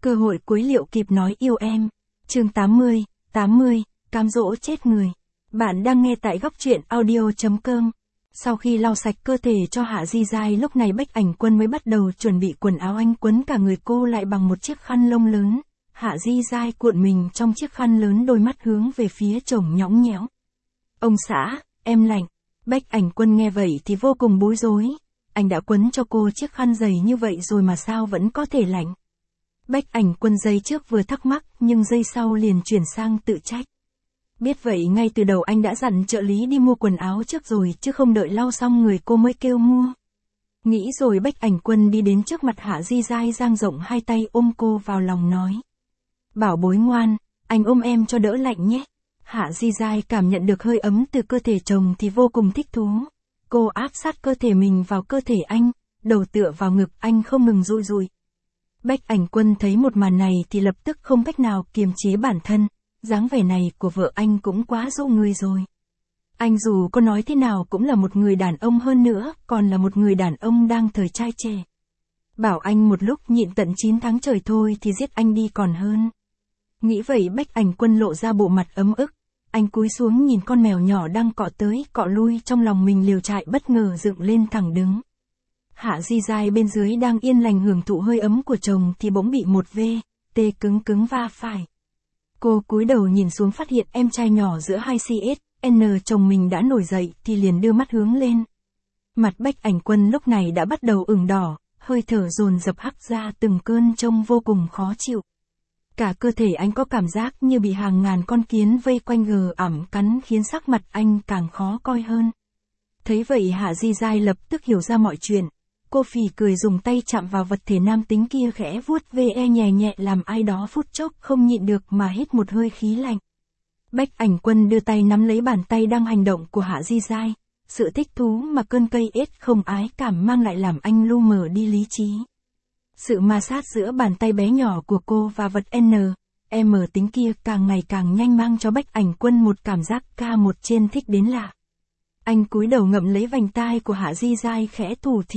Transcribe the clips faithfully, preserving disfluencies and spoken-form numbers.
Cơ hội cuối liệu kịp nói yêu em. Chương tám mươi, tám mươi, cám dỗ chết người. Bạn đang nghe tại góc truyện audio.com. Sau khi lau sạch cơ thể cho Hạ Di Giai, lúc này Bách Ảnh Quân mới bắt đầu chuẩn bị quần áo. Anh quấn cả người cô lại bằng một chiếc khăn lông lớn. Hạ Di Giai cuộn mình trong chiếc khăn lớn, đôi mắt hướng về phía chồng nhõng nhẽo. Ông xã, em lạnh. Bách Ảnh Quân nghe vậy thì vô cùng bối rối. Anh đã quấn cho cô chiếc khăn dày như vậy rồi mà sao vẫn có thể lạnh. Bách Ảnh Quân giây trước vừa thắc mắc nhưng giây sau liền chuyển sang tự trách. Biết vậy ngay từ đầu anh đã dặn trợ lý đi mua quần áo trước rồi chứ không đợi lau xong người cô mới kêu mua. Nghĩ rồi Bách Ảnh Quân đi đến trước mặt Hạ Di Giai, dang rộng hai tay ôm cô vào lòng nói. Bảo bối ngoan, anh ôm em cho đỡ lạnh nhé. Hạ Di Giai cảm nhận được hơi ấm từ cơ thể chồng thì vô cùng thích thú. Cô áp sát cơ thể mình vào cơ thể anh, đầu tựa vào ngực anh không ngừng dụi dụi. Bách Ảnh Quân thấy một màn này thì lập tức không cách nào kiềm chế bản thân, dáng vẻ này của vợ anh cũng quá dụ người rồi. Anh dù có nói thế nào cũng là một người đàn ông, hơn nữa còn là một người đàn ông đang thời trai trẻ. Bảo anh một lúc nhịn tận chín tháng trời thôi thì giết anh đi còn hơn. Nghĩ vậy Bách Ảnh Quân lộ ra bộ mặt ấm ức. Anh cúi xuống nhìn con mèo nhỏ đang cọ tới cọ lui trong lòng mình, liều trại bất ngờ dựng lên thẳng đứng. Hạ Di Giai bên dưới đang yên lành hưởng thụ hơi ấm của chồng thì bỗng bị một vê tê cứng cứng va phải. Cô cúi đầu nhìn xuống phát hiện em trai nhỏ giữa hai xê ét en chồng mình đã nổi dậy thì liền đưa mắt hướng lên. Mặt Bách Ảnh Quân lúc này đã bắt đầu ửng đỏ, hơi thở dồn dập hắt ra từng cơn trông vô cùng khó chịu. Cả cơ thể anh có cảm giác như bị hàng ngàn con kiến vây quanh gờ ẩm cắn, khiến sắc mặt anh càng khó coi hơn. Thấy vậy Hạ Di Giai lập tức hiểu ra mọi chuyện. Cô phì cười dùng tay chạm vào vật thể nam tính kia, khẽ vuốt ve nhẹ nhẹ làm ai đó phút chốc không nhịn được mà hít một hơi khí lạnh. Bách Ảnh Quân đưa tay nắm lấy bàn tay đang hành động của Hạ Di Giai. Sự thích thú mà cơn cây ết không ái cảm mang lại làm anh lu mờ đi lý trí. Sự ma sát giữa bàn tay bé nhỏ của cô và vật N, M tính kia càng ngày càng nhanh, mang cho Bách Ảnh Quân một cảm giác ca một trên thích đến lạ. Anh cúi đầu ngậm lấy vành tai của Hạ Di Giai khẽ thủ thỉ.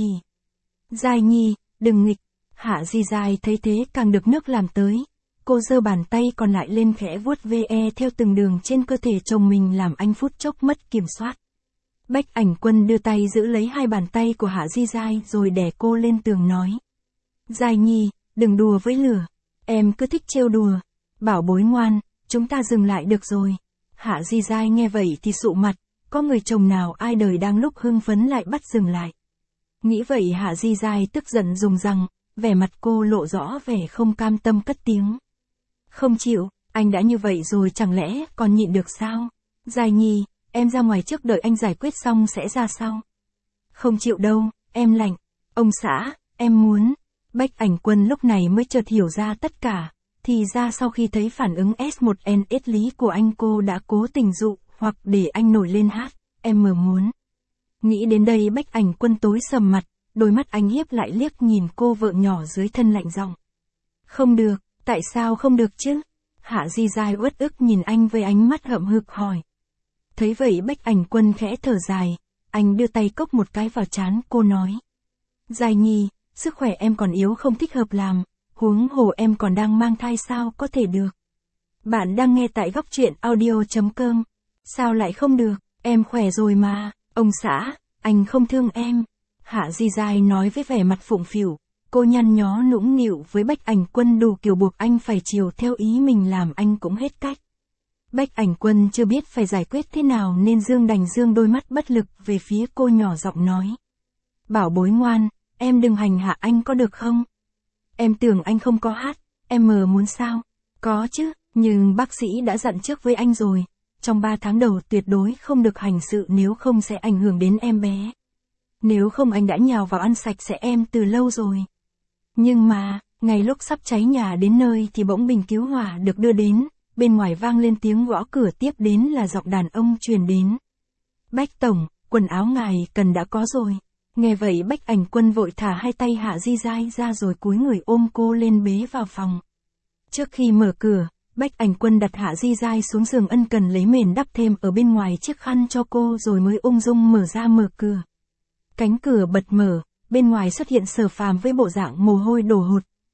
Giai nhi, đừng nghịch. Hạ Di Giai thấy thế càng được nước làm tới. Cô giơ bàn tay còn lại lên khẽ vuốt ve theo từng đường trên cơ thể chồng mình làm anh phút chốc mất kiểm soát. Bách Ảnh Quân đưa tay giữ lấy hai bàn tay của Hạ Di Giai rồi đè cô lên tường nói. Giai nhi, đừng đùa với lửa. Em cứ thích trêu đùa. Bảo bối ngoan, chúng ta dừng lại được rồi. Hạ Di Giai nghe vậy thì sụ mặt. Có người chồng nào ai đời đang lúc hưng phấn lại bắt dừng lại. Nghĩ vậy Hạ Di Giai tức giận dùng rằng, vẻ mặt cô lộ rõ vẻ không cam tâm cất tiếng. Không chịu, anh đã như vậy rồi chẳng lẽ còn nhịn được sao? Giai nhi, em ra ngoài trước đợi anh giải quyết xong sẽ ra sau. Không chịu đâu, em lạnh. Ông xã, em muốn. Bách Ảnh Quân lúc này mới chợt hiểu ra tất cả. Thì ra sau khi thấy phản ứng S một N S lý của anh, cô đã cố tình dụ hoặc để anh nổi lên hát, em mờ muốn. Nghĩ đến đây Bách Ảnh Quân tối sầm mặt, đôi mắt anh hiếp lại liếc nhìn cô vợ nhỏ dưới thân lạnh giọng. Không được, tại sao không được chứ? Hạ Di Giai uất ức nhìn anh với ánh mắt hậm hực hỏi. Thấy vậy Bách Ảnh Quân khẽ thở dài, anh đưa tay cốc một cái vào trán cô nói. Giai nhi, sức khỏe em còn yếu không thích hợp làm, huống hồ em còn đang mang thai sao có thể được. Bạn đang nghe tại góc truyện audio.com. Sao lại không được, em khỏe rồi mà. Ông xã, anh không thương em. Hạ Di Giai nói với vẻ mặt phụng phịu. Cô nhăn nhó nũng nịu với Bách Ảnh Quân đủ kiểu buộc anh phải chiều theo ý mình làm anh cũng hết cách. Bách Ảnh Quân chưa biết phải giải quyết thế nào nên dương đành dương đôi mắt bất lực về phía cô, nhỏ giọng nói. Bảo bối ngoan, em đừng hành hạ anh có được không? Em tưởng anh không có hát, em mờ muốn sao? Có chứ, nhưng bác sĩ đã dặn trước với anh rồi. Trong ba tháng đầu tuyệt đối không được hành sự, nếu không sẽ ảnh hưởng đến em bé. Nếu không anh đã nhào vào ăn sạch sẽ em từ lâu rồi. Nhưng mà, ngay lúc sắp cháy nhà đến nơi thì bỗng bình cứu hỏa được đưa đến, bên ngoài vang lên tiếng gõ cửa, tiếp đến là giọng đàn ông truyền đến. Bách tổng, quần áo ngài cần đã có rồi. Nghe vậy Bách Ảnh Quân vội thả hai tay Hạ Di Giai ra rồi cúi người ôm cô lên bế vào phòng. Trước khi mở cửa, Bách Ảnh Quân đặt Hạ Di Giai xuống giường, ân cần lấy mền đắp thêm ở bên ngoài chiếc khăn cho cô rồi mới ung dung mở ra mở cửa. Cánh cửa bật mở, bên ngoài xuất hiện Sở Phàm với bộ dạng mồ hôi đổ hột.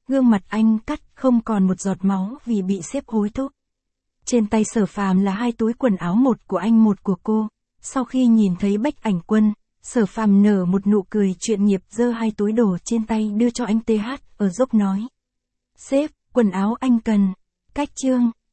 Gương mặt anh cắt không còn một giọt máu vì bị sếp hối thúc. Trên tay Sở Phàm là hai túi quần áo, một của anh một của cô. Sau khi nhìn thấy Bách Ảnh Quân, Sở Phàm nở một nụ cười chuyên nghiệp, giơ hai túi đồ trên tay đưa cho anh tê hát, ở dốc nói. Sếp, quần áo anh cần. Cách chương.